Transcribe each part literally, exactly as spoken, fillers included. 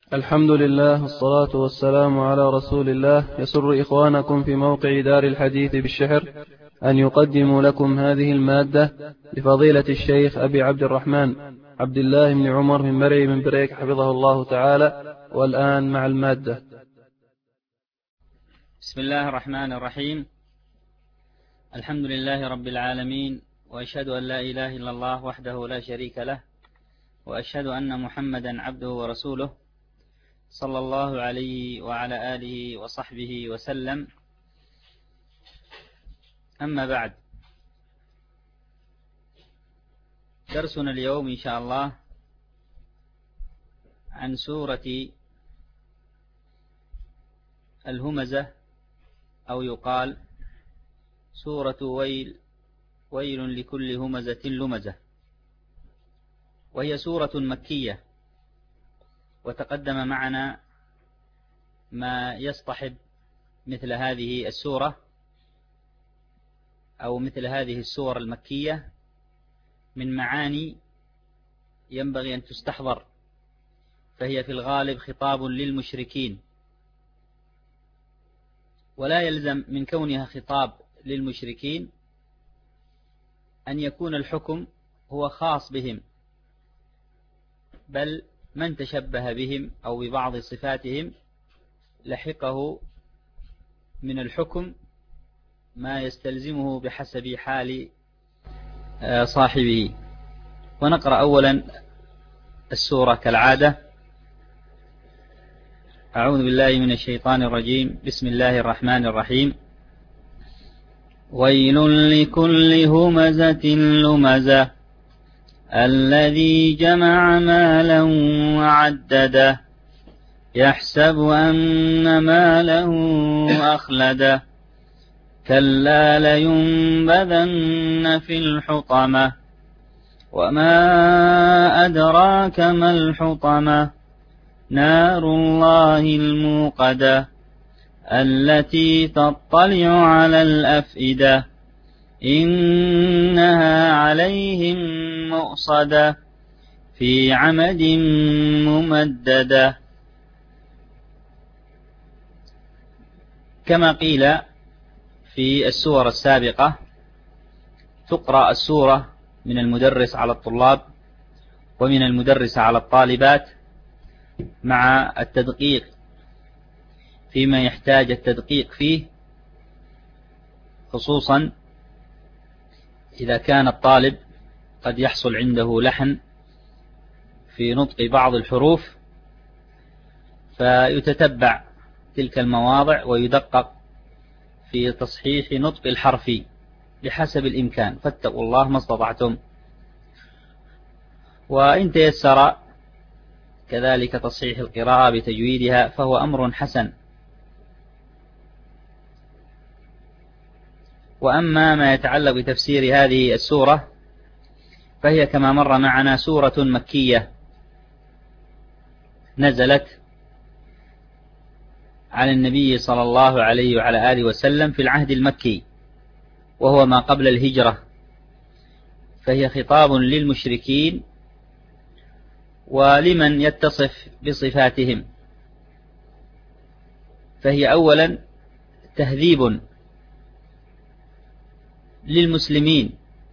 الحمد لله والصلاة والسلام على رسول الله. يسر إخوانكم في موقع دار الحديث بالشحر أن يقدموا لكم هذه المادة لفضيلة الشيخ أبي عبد الرحمن عبد الله بن عمر من مرعي من بريك حفظه الله تعالى. والآن مع المادة. بسم الله الرحمن الرحيم. الحمد لله رب العالمين، وأشهد أن لا إله إلا الله وحده لا شريك له، وأشهد أن محمدا عبده ورسوله صلى الله عليه وعلى آله وصحبه وسلم. أما بعد، درسنا اليوم إن شاء الله عن سورة الهمزة، أو يقال سورة ويل ويل لكل همزة لمزة، وهي سورة مكية. وتقدم معنا ما يصطحب مثل هذه السورة أو مثل هذه السور المكية من معاني ينبغي أن تستحضر، فهي في الغالب خطاب للمشركين، ولا يلزم من كونها خطاب للمشركين أن يكون الحكم هو خاص بهم، بل من تشبه بهم أو ببعض صفاتهم لحقه من الحكم ما يستلزمه بحسب حال صاحبه. ونقرأ أولا السورة كالعادة. أعوذ بالله من الشيطان الرجيم. بسم الله الرحمن الرحيم. ويل لكل همزة لمزة الذي جمع مالا وعدده يحسب أن ماله أخلده كلا لينبذن في الحطمة وما أدراك ما الحطمة نار الله الموقدة التي تطلع على الأفئدة إنها عليهم مؤصدة في عمد ممددة. كما قيل في السور السابقة، تقرأ السورة من المدرس على الطلاب ومن المدرس على الطالبات مع التدقيق فيما يحتاج التدقيق فيه، خصوصا إذا كان الطالب قد يحصل عنده لحن في نطق بعض الحروف، فيتتبع تلك المواضع ويدقق في تصحيح نطق الحرف بحسب الإمكان، فاتقوا الله ما استطعتم. وإن تيسر كذلك تصحيح القراءة بتجويدها فهو أمر حسن. وأما ما يتعلق بتفسير هذه السورة فهي كما مر معنا سورة مكية نزلت على النبي صلى الله عليه وعلى آله وسلم في العهد المكي، وهو ما قبل الهجرة، فهي خطاب للمشركين ولمن يتصف بصفاتهم. فهي أولا تهذيب للمسلمين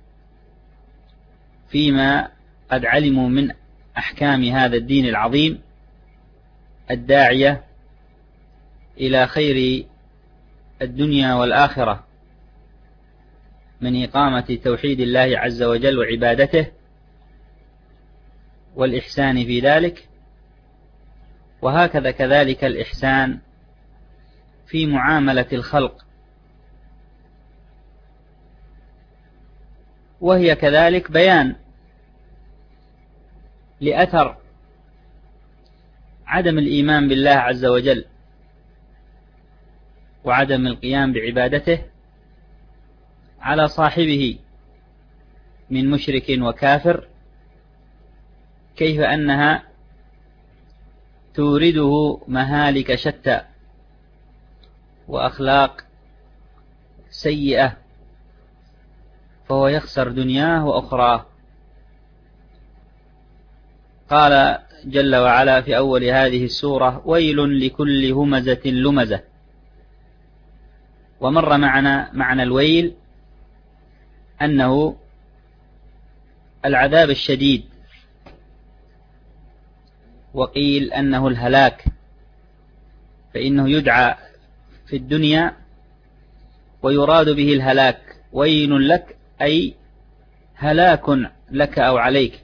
فيما قد علموا من أحكام هذا الدين العظيم الداعية إلى خير الدنيا والآخرة من إقامة توحيد الله عز وجل وعبادته والإحسان في ذلك، وهكذا كذلك الإحسان في معاملة الخلق. وهي كذلك بيان لأثر عدم الإيمان بالله عز وجل وعدم القيام بعبادته على صاحبه من مشرك وكافر، كيف أنها تورده مهالك شتى وأخلاق سيئة، فهو يخسر دنياه وأخراه. قال جل وعلا في أول هذه السورة: ويل لكل همزة لمزة. ومر معنا معنى الويل أنه العذاب الشديد، وقيل أنه الهلاك، فإنه يدعى في الدنيا ويراد به الهلاك. ويل لك أي هلاك لك أو عليك.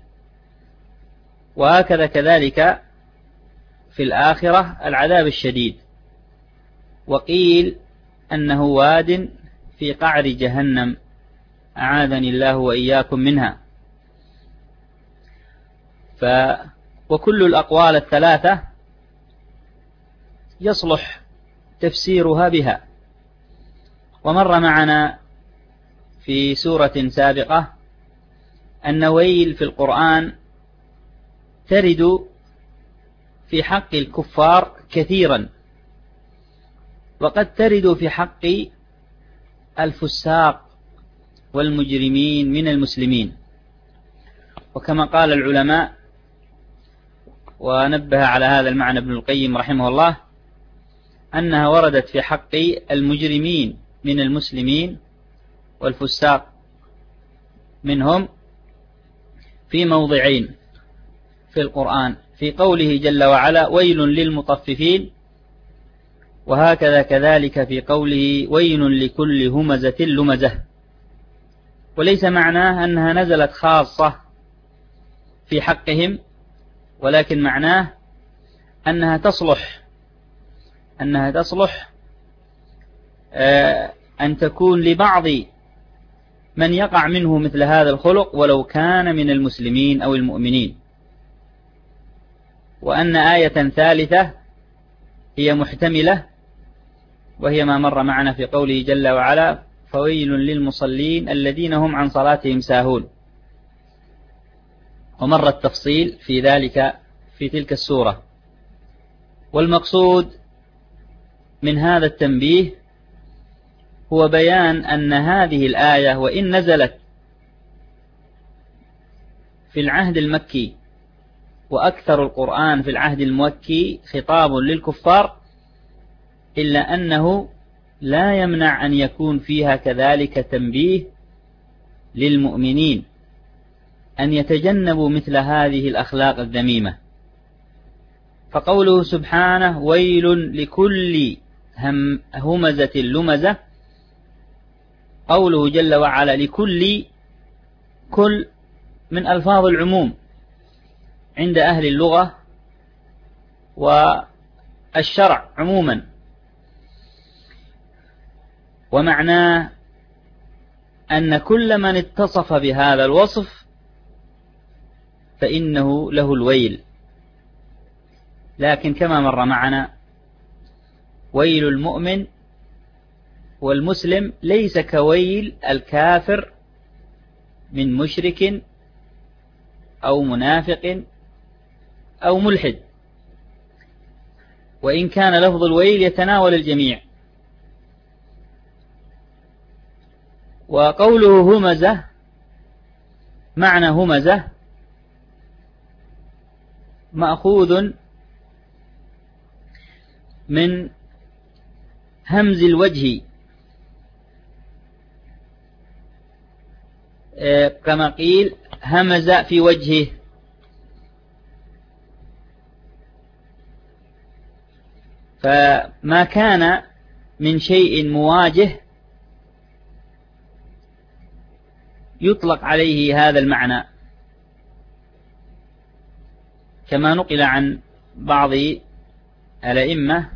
وهكذا كذلك في الآخرة العذاب الشديد. وقيل أنه واد في قعر جهنم، أعاذني الله وإياكم منها. ف وكل الأقوال الثلاثة يصلح تفسيرها بها. ومر معنا في سورة سابقة أن ويل في القرآن ترد في حق الكفار كثيرا، وقد ترد في حق الفساق والمجرمين من المسلمين. وكما قال العلماء، ونبه على هذا المعنى ابن القيم رحمه الله، أنها وردت في حق المجرمين من المسلمين والفساق منهم في موضعين في القرآن: في قوله جل وعلا: ويل للمطففين، وهكذا كذلك في قوله: ويل لكل همزة لمزة. وليس معناه أنها نزلت خاصة في حقهم، ولكن معناه أنها تصلح أنها تصلح أن تكون لبعض من يقع منه مثل هذا الخلق ولو كان من المسلمين أو المؤمنين. وأن آية ثالثة هي محتملة، وهي ما مر معنا في قوله جل وعلا: فويل للمصلين الذين هم عن صلاتهم ساهون. ومر التفصيل في ذلك في تلك السورة. والمقصود من هذا التنبيه هو بيان أن هذه الآية وإن نزلت في العهد المكي، وأكثر القرآن في العهد المكي خطاب للكفار، إلا أنه لا يمنع أن يكون فيها كذلك تنبيه للمؤمنين أن يتجنبوا مثل هذه الأخلاق الذميمة. فقوله سبحانه: ويل لكل هم همزة لمزة، قوله جل وعلا لكل، كل من ألفاظ العموم عند أهل اللغة والشرع عموما، ومعناه أن كل من اتصف بهذا الوصف فإنه له الويل. لكن كما مر معنا، ويل المؤمن والمسلم ليس كويل الكافر من مشرك أو منافق أو ملحد، وإن كان لفظ الويل يتناول الجميع. وقوله همزة، معنى همزة مأخوذ من همز الوجه، كما قيل همز في وجهه. فما كان من شيء مواجه يطلق عليه هذا المعنى، كما نقل عن بعض الأئمة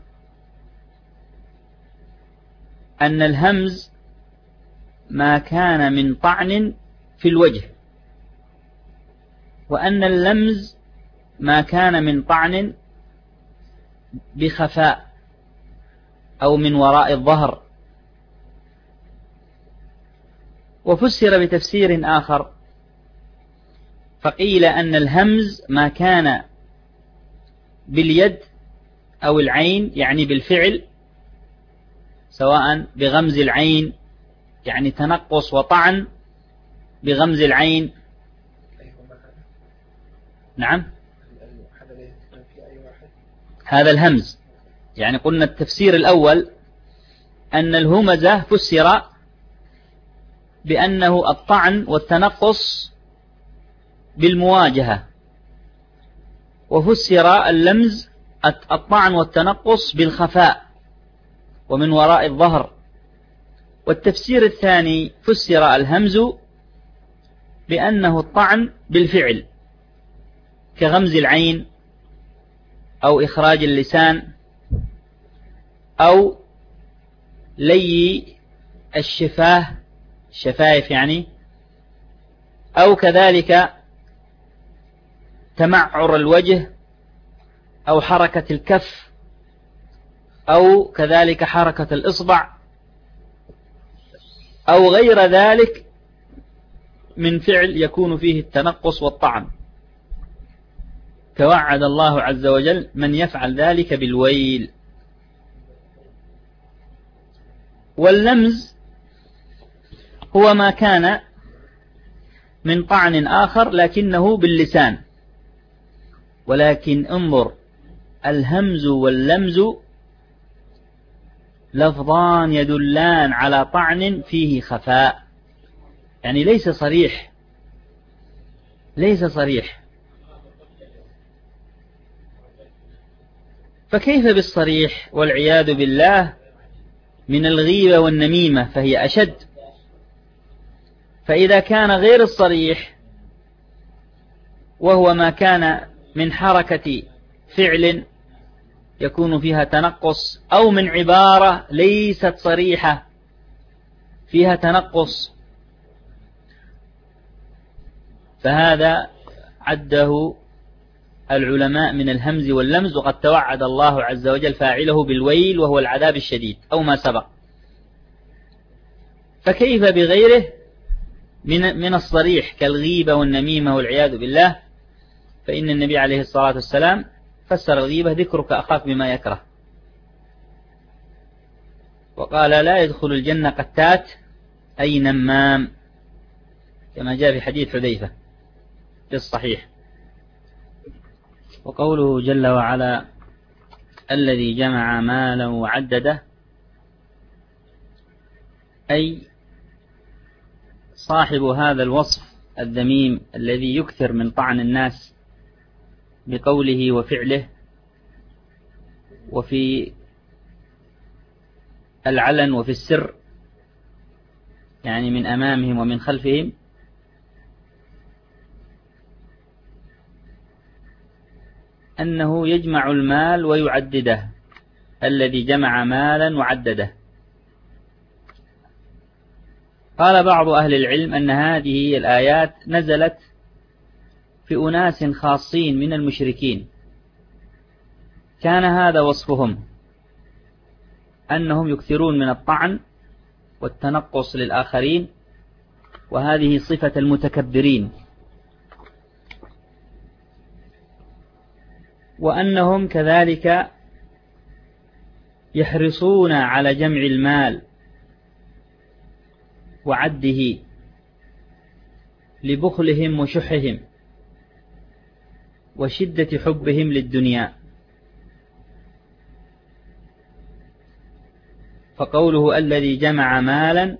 أن الهمز ما كان من طعن في الوجه، وأن اللمز ما كان من طعن بخفاء أو من وراء الظهر. وفسر بتفسير آخر فقيل أن الهمز ما كان باليد أو العين، يعني بالفعل، سواء بغمز العين يعني تنقص وطعن بغمز العين. نعم، هذا الهمز. يعني قلنا التفسير الأول أن الهمزة فسر بأنه الطعن والتنقص بالمواجهة، وفسر اللمز الطعن والتنقص بالخفاء ومن وراء الظهر. والتفسير الثاني فسر الهمز بأنه الطعن بالفعل كغمز العين أو إخراج اللسان أو لي الشفاه الشفايف يعني، أو كذلك تمعر الوجه أو حركة الكف أو كذلك حركة الإصبع أو غير ذلك من فعل يكون فيه التنقص والطعن. توعد الله عز وجل من يفعل ذلك بالويل. واللمز هو ما كان من طعن آخر لكنه باللسان. ولكن انظر، الهمز واللمز لفظان يدلان على طعن فيه خفاء، يعني ليس صريح ليس صريح فكيف بالصريح والعياذ بالله من الغيبة والنميمة فهي أشد. فإذا كان غير الصريح وهو ما كان من حركة فعل يكون فيها تنقص أو من عبارة ليست صريحة فيها تنقص، فهذا عده العلماء من الهمز واللمز، وقد توعد الله عز وجل فاعله بالويل وهو العذاب الشديد أو ما سبق. فكيف بغيره من من الصريح كالغيبة والنميمة والعياذ بالله؟ فإن النبي عليه الصلاة والسلام فسر الغيبة ذكرك أخاك بما يكره، وقال لا يدخل الجنة قتات أي نمام، كما جاء في حديث حذيفة في الصحيح. وقوله جل وعلا الذي جمع مالا وعدده، أي صاحب هذا الوصف الذميم الذي يكثر من طعن الناس بقوله وفعله وفي العلن وفي السر، يعني من أمامهم ومن خلفهم، أنه يجمع المال ويعدده، الذي جمع مالا وعدده. قال بعض أهل العلم أن هذه الآيات نزلت في أناس خاصين من المشركين، كان هذا وصفهم أنهم يكثرون من الطعن والتنقص للآخرين، وهذه صفة المتكبرين، وأنهم كذلك يحرصون على جمع المال وعده لبخلهم وشحهم وشدة حبهم للدنيا. فقوله الذي جمع مالا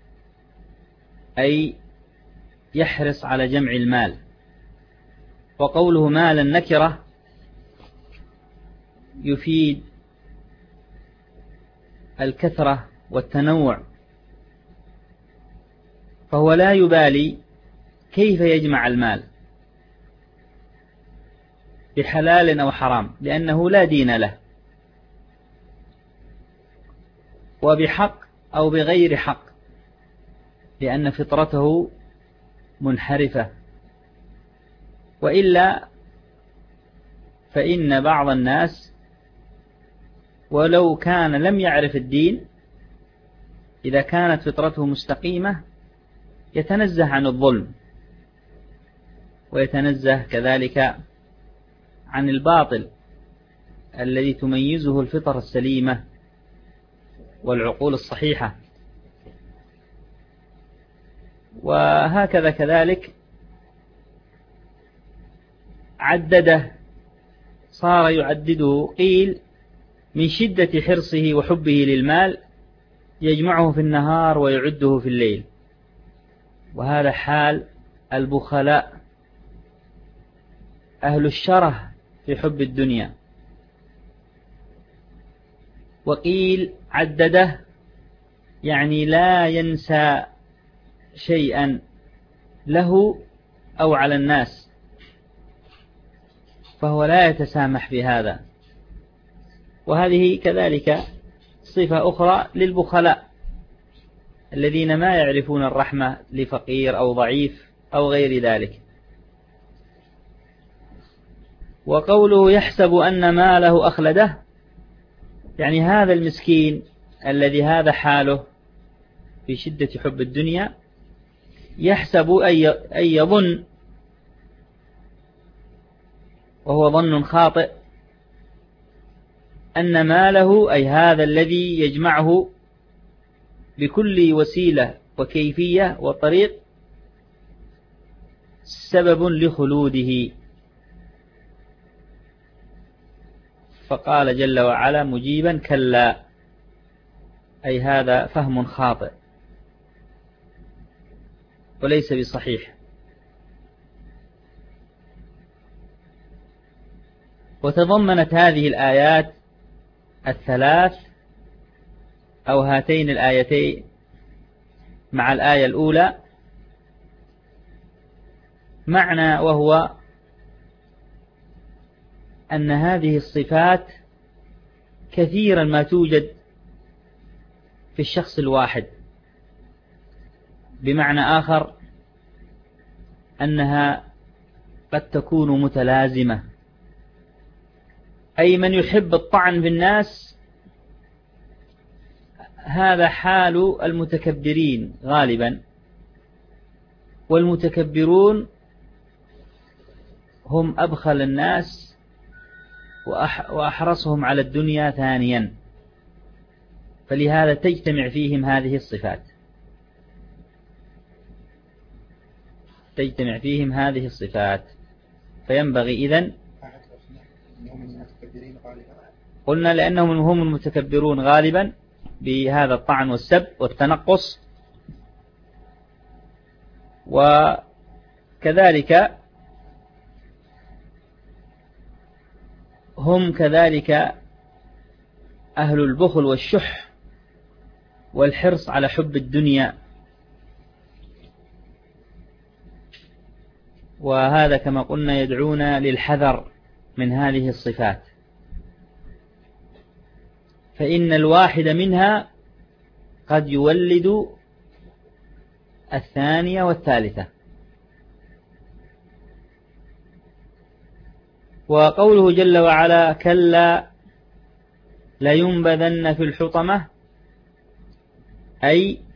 أي يحرص على جمع المال، وقوله مالا نكرة يفيد الكثرة والتنوع، فهو لا يبالي كيف يجمع المال بحلال أو حرام، لأنه لا دين له، وبحق أو بغير حق، لأن فطرته منحرفة. وإلا فإن بعض الناس ولو كان لم يعرف الدين، إذا كانت فطرته مستقيمة يتنزه عن الظلم، ويتنزه كذلك عن الباطل الذي تميزه الفطر السليمة والعقول الصحيحة. وهكذا كذلك عدده صار يعدده، قيل من شدة حرصه وحبه للمال يجمعه في النهار ويعده في الليل، وهذا حال البخلاء أهل الشره في حب الدنيا. وقيل عدده يعني لا ينسى شيئا له أو على الناس، فهو لا يتسامح بهذا. وهذه كذلك صفة أخرى للبخلاء الذين ما يعرفون الرحمة لفقير أو ضعيف أو غير ذلك. وقوله يحسب أن ماله أخلده، يعني هذا المسكين الذي هذا حاله في شدة حب الدنيا يحسب أي يظن، وهو ظن خاطئ، أن ماله أي هذا الذي يجمعه بكل وسيلة وكيفية وطريق سبب لخلوده. فقال جل وعلا مجيبا كلا، أي هذا فهم خاطئ وليس بصحيح. وتضمنت هذه الآيات الثلاث أو هاتين الآيتين مع الآية الأولى معنى، وهو أن هذه الصفات كثيرا ما توجد في الشخص الواحد، بمعنى آخر أنها قد تكون متلازمة، أي من يحب الطعن في الناس هذا حال المتكبرين غالبا، والمتكبرون هم أبخل الناس وأحرصهم على الدنيا ثانيا، فلهذا تجتمع فيهم هذه الصفات تجتمع فيهم هذه الصفات فينبغي إذن قلنا لأنهم هم المتكبرون غالبا بهذا الطعن والسب والتنقص. وكذلك هم كذلك أهل البخل والشح والحرص على حب الدنيا، وهذا كما قلنا يدعونا للحذر من هذه الصفات، فإن الواحد منها قد يولد الثانية والثالثة. وقوله جل وعلا كلا لينبذن في الحطمة، أي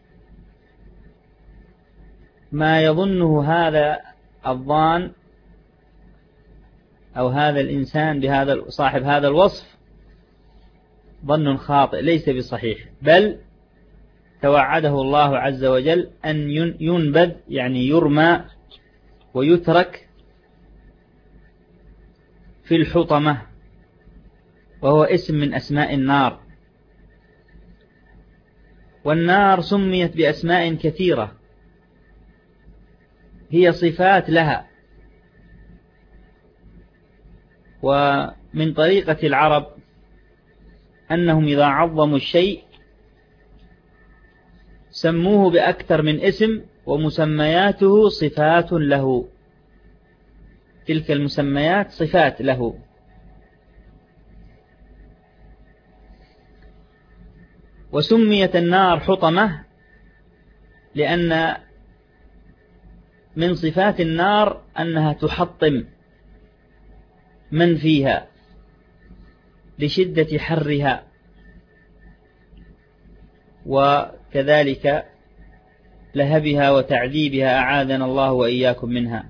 ما يظنه هذا الظان أو هذا الإنسان بهذا صاحب هذا الوصف ظن خاطئ ليس بصحيح، بل توعده الله عز وجل أن ينبذ يعني يرمى ويترك في الحطمة، وهو اسم من أسماء النار. والنار سميت بأسماء كثيرة هي صفات لها. ومن طريقة العرب أنهم إذا عظموا الشيء سموه بأكثر من اسم، ومسمياته صفات له، تلك المسميات صفات له. وسميت النار حطمة لأن من صفات النار أنها تحطم من فيها لشدة حرها، وكذلك لهبها وتعذيبها، أعاذنا الله وإياكم منها.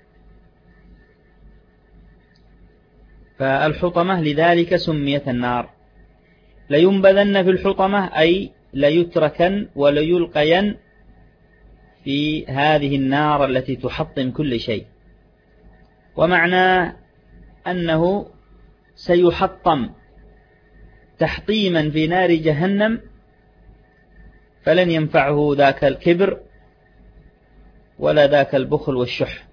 فالحطمة لذلك سميت النار. لينبذن في الحطمة أي ليتركن وليلقين في هذه النار التي تحطم كل شيء. ومعناه أنه سيحطم تحطيما في نار جهنم فلن ينفعه ذاك الكبر ولا ذاك البخل والشح.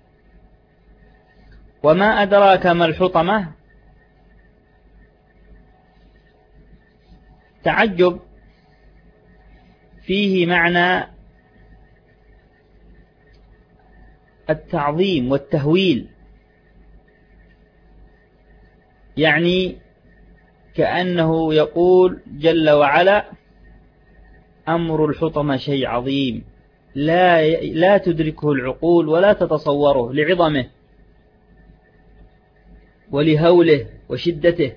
وما أدراك ما الحطمة؟ تعجب فيه معنى التعظيم والتهويل، يعني كأنه يقول جل وعلا أمر الحطمة شيء عظيم لا لا تدركه العقول ولا تتصوره لعظمه ولهوله وشدته.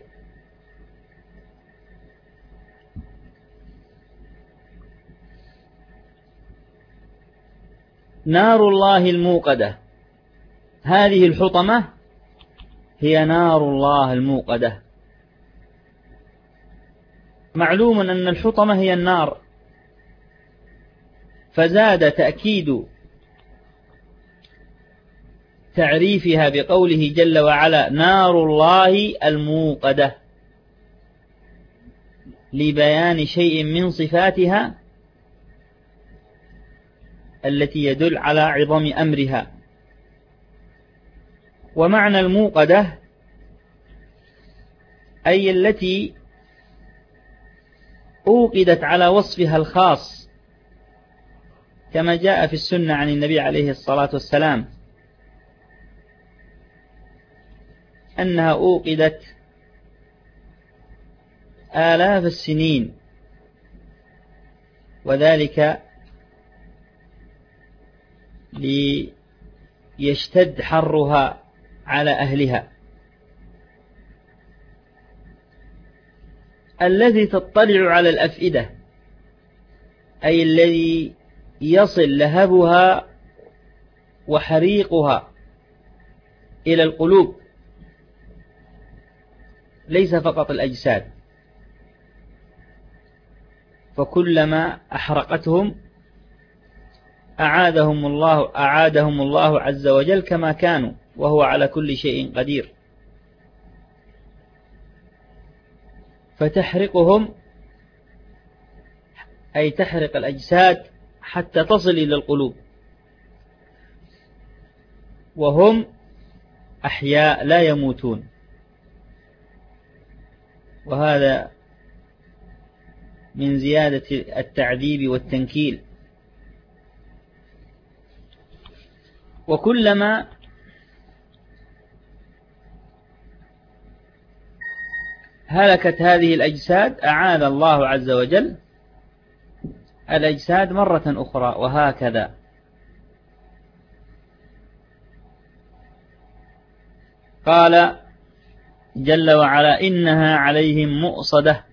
نار الله الموقدة، هذه الحطمة هي نار الله الموقدة. معلوم أن الحطمة هي النار، فزاد تأكيد تعريفها بقوله جل وعلا نار الله الموقدة لبيان شيء من صفاتها التي يدل على عظم أمرها. ومعنى الموقدة أي التي أوقدت على وصفها الخاص، كما جاء في السنة عن النبي عليه الصلاة والسلام أنها أوقدت آلاف السنين، وذلك ليشتد حرها على أهلها. الذي تطلع على الأفئدة أي الذي يصل لهبها وحريقها إلى القلوب، ليس فقط الأجساد، فكلما أحرقتهم أعادهم الله أعادهم الله عز وجل كما كانوا، وهو على كل شيء قدير. فتحرقهم أي تحرق الأجساد حتى تصل إلى القلوب، وهم أحياء لا يموتون. وهذا من زيادة التعذيب والتنكيل. وكلما هلكت هذه الأجساد أعاد الله عز وجل الأجساد مرة أخرى، وهكذا. قال جل وعلا إنها عليهم مؤصدة،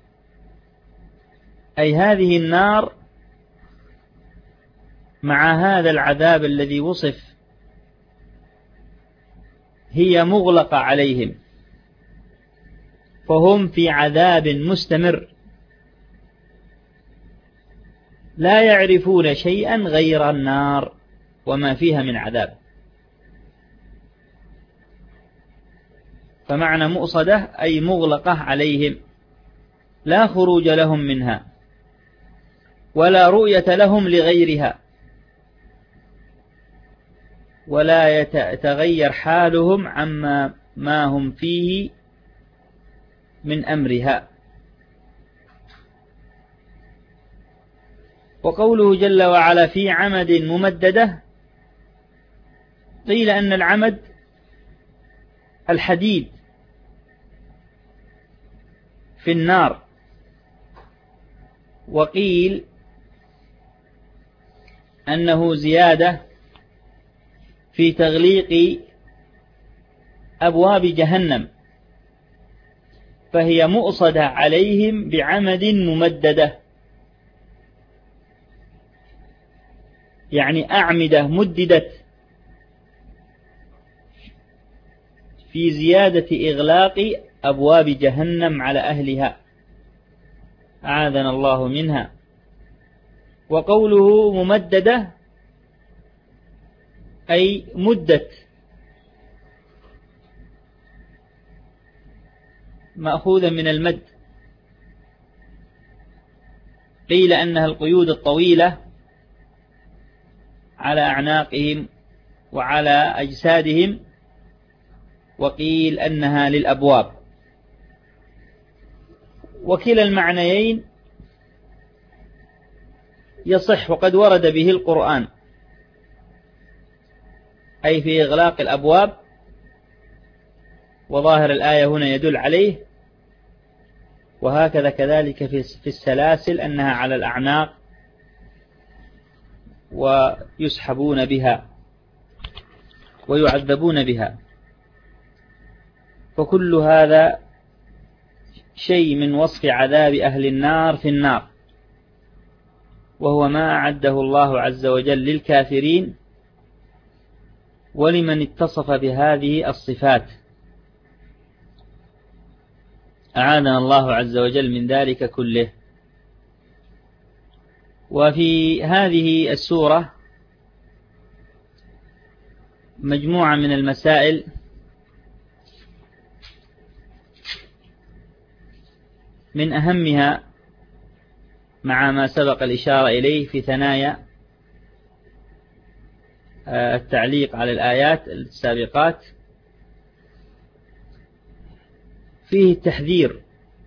أي هذه النار مع هذا العذاب الذي وصف هي مغلقة عليهم، فهم في عذاب مستمر لا يعرفون شيئا غير النار وما فيها من عذاب. فمعنى مؤصدة أي مغلقة عليهم، لا خروج لهم منها ولا رؤية لهم لغيرها، ولا يتغير حالهم عما ما هم فيه من أمرها. وقوله جل وعلا في عمد ممددة، قيل أن العمد الحديد في النار، وقيل أنه زيادة في تغليق أبواب جهنم، فهي مؤصدة عليهم بعمد ممددة، يعني أعمدة مددت في زيادة إغلاق أبواب جهنم على أهلها، أعاذنا الله منها. وقوله ممددة أي مدت مأخوذة من المد، قيل أنها القيود الطويلة على أعناقهم وعلى أجسادهم، وقيل أنها للأبواب. وكلا المعنيين يصح، وقد ورد به القرآن، أي في إغلاق الأبواب، وظاهر الآية هنا يدل عليه. وهكذا كذلك في السلاسل أنها على الأعناق ويسحبون بها ويعذبون بها. فكل هذا شيء من وصف عذاب أهل النار في النار، وهو ما أعده الله عز وجل للكافرين ولمن اتصف بهذه الصفات. أعاذنا الله عز وجل من ذلك كله. وفي هذه السورة مجموعة من المسائل من أهمها مع ما سبق الإشارة إليه في ثنايا التعليق على الآيات السابقات، فيه التحذير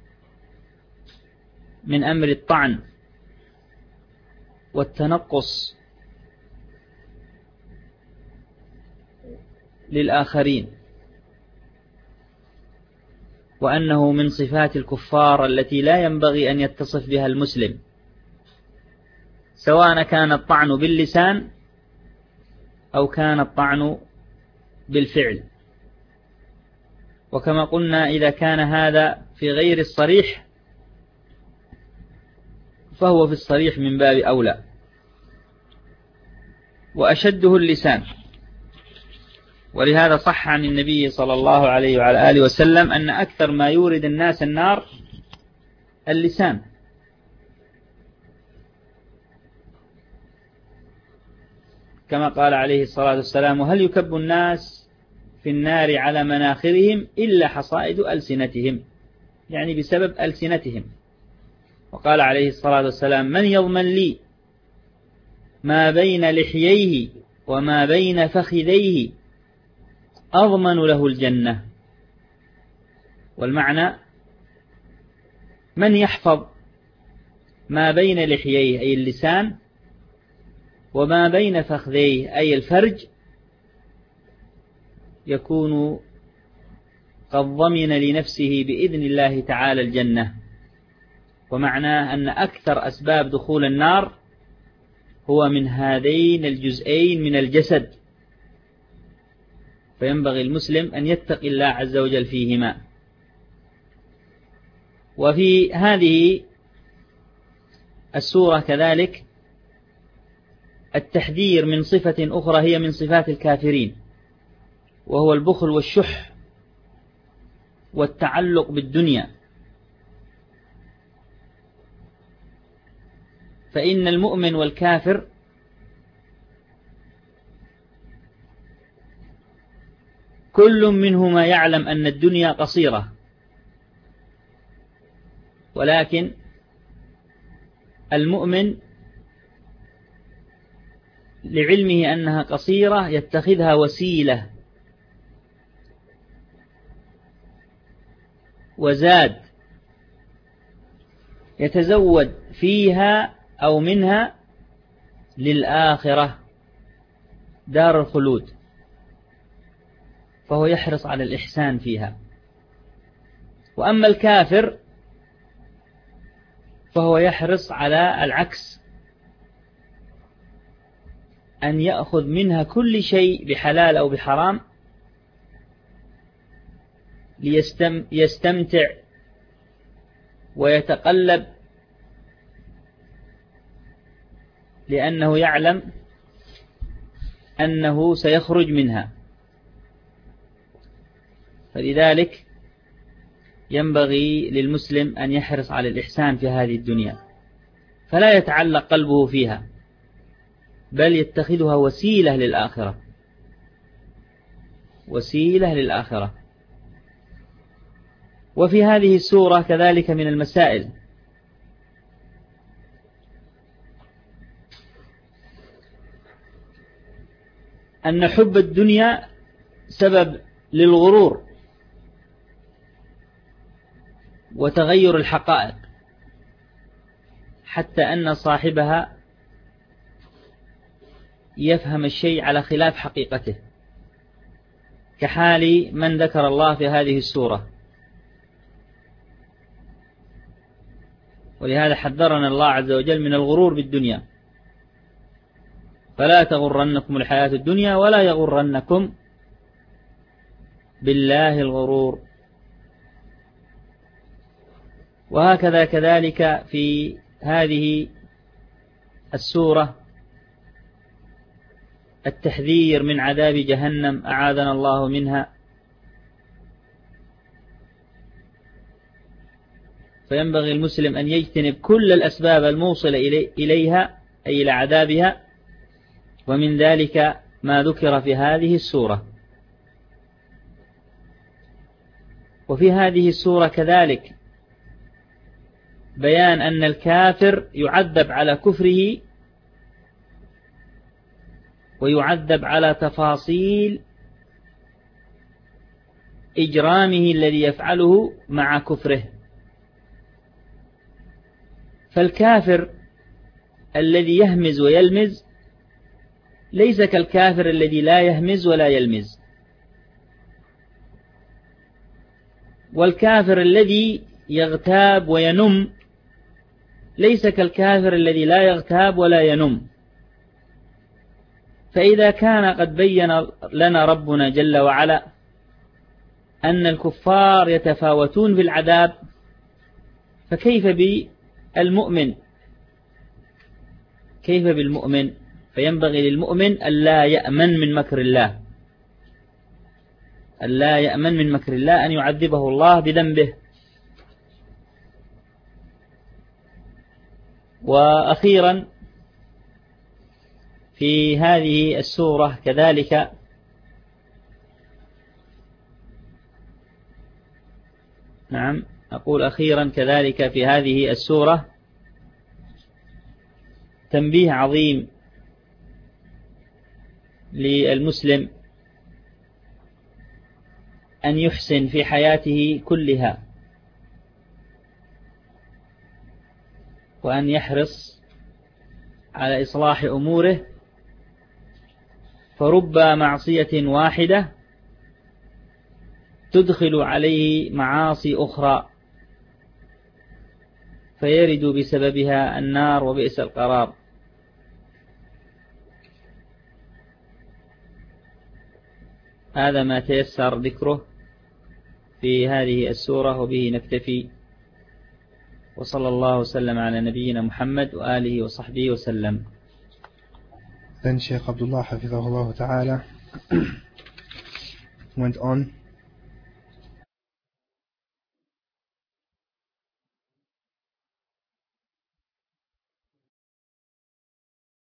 من أمر الطعن والتنقص للآخرين، وأنه من صفات الكفار التي لا ينبغي أن يتصف بها المسلم، سواء كان الطعن باللسان أو كان الطعن بالفعل. وكما قلنا إذا كان هذا في غير الصريح فهو في الصريح من باب أولى، وأشده اللسان. ولهذا صح عن النبي صلى الله عليه وعلى آله وسلم أن أكثر ما يورد الناس النار اللسان، كما قال عليه الصلاة والسلام: وهل يكب الناس في النار على مناخرهم إلا حصائد ألسنتهم، يعني بسبب ألسنتهم. وقال عليه الصلاة والسلام: من يضمن لي ما بين لحييه وما بين فخذيه أضمن له الجنة. والمعنى من يحفظ ما بين لحييه أي اللسان وما بين فخذيه أي الفرج يكون قد ضمن لنفسه بإذن الله تعالى الجنة. ومعناه أن أكثر أسباب دخول النار هو من هذين الجزئين من الجسد، فينبغي المسلم أن يتقي الله عز وجل فيهما. وفي هذه السورة كذلك التحذير من صفة أخرى هي من صفات الكافرين، وهو البخل والشح والتعلق بالدنيا. فإن المؤمن والكافر كل منهما يعلم أن الدنيا قصيرة، ولكن المؤمن لعلمه أنها قصيرة يتخذها وسيلة وزاد يتزود فيها أو منها للآخرة دار الخلود، فهو يحرص على الإحسان فيها. وأما الكافر فهو يحرص على العكس، أن يأخذ منها كل شيء بحلال أو بحرام ليستمتع ويتقلب، لأنه يعلم أنه سيخرج منها. فلذلك ينبغي للمسلم أن يحرص على الإحسان في هذه الدنيا، فلا يتعلق قلبه فيها، بل يتخذها وسيلة للآخرة، وسيلة للآخرة. وفي هذه السورة كذلك من المسائل أن حب الدنيا سبب للغرور وتغير الحقائق، حتى أن صاحبها يفهم الشيء على خلاف حقيقته، كحال من ذكر الله في هذه السورة. ولهذا حذرنا الله عز وجل من الغرور بالدنيا، فلا تغرنكم الحياة الدنيا ولا يغرنكم بالله الغرور. وهكذا كذلك في هذه السورة التحذير من عذاب جهنم أعاذنا الله منها، فينبغي المسلم أن يجتنب كل الأسباب الموصلة إليها أي إلى عذابها، ومن ذلك ما ذكر في هذه السورة. وفي هذه السورة كذلك بيان أن الكافر يعذب على كفره ويعذب على تفاصيل إجرامه الذي يفعله مع كفره. فالكافر الذي يهمز ويلمز ليس كالكافر الذي لا يهمز ولا يلمز، والكافر الذي يغتاب وينم ليس كالكافر الذي لا يغتاب ولا ينم. فإذا كان قد بين لنا ربنا جل وعلا أن الكفار يتفاوتون في العذاب، فكيف بالمؤمن؟ كيف بالمؤمن؟ فينبغي للمؤمن ألا يأمن من مكر الله، ألا يأمن من مكر الله أن يعذبه الله بذنبه. وأخيرا في هذه السورة كذلك نعم أقول أخيرا كذلك في هذه السورة تنبيه عظيم للمسلم أن يحسن في حياته كلها، وأن يحرص على إصلاح أموره، فرب معصية واحدة تدخل عليه معاصي أخرى فيرد بسببها النار وبئس القرار. هذا ما تيسر ذكره في هذه السورة، وبه نكتفي، وصلى الله وسلم على نبينا محمد وآله وصحبه وسلم. Then Shaykh Abdullah Hafizahullah Ta'ala went on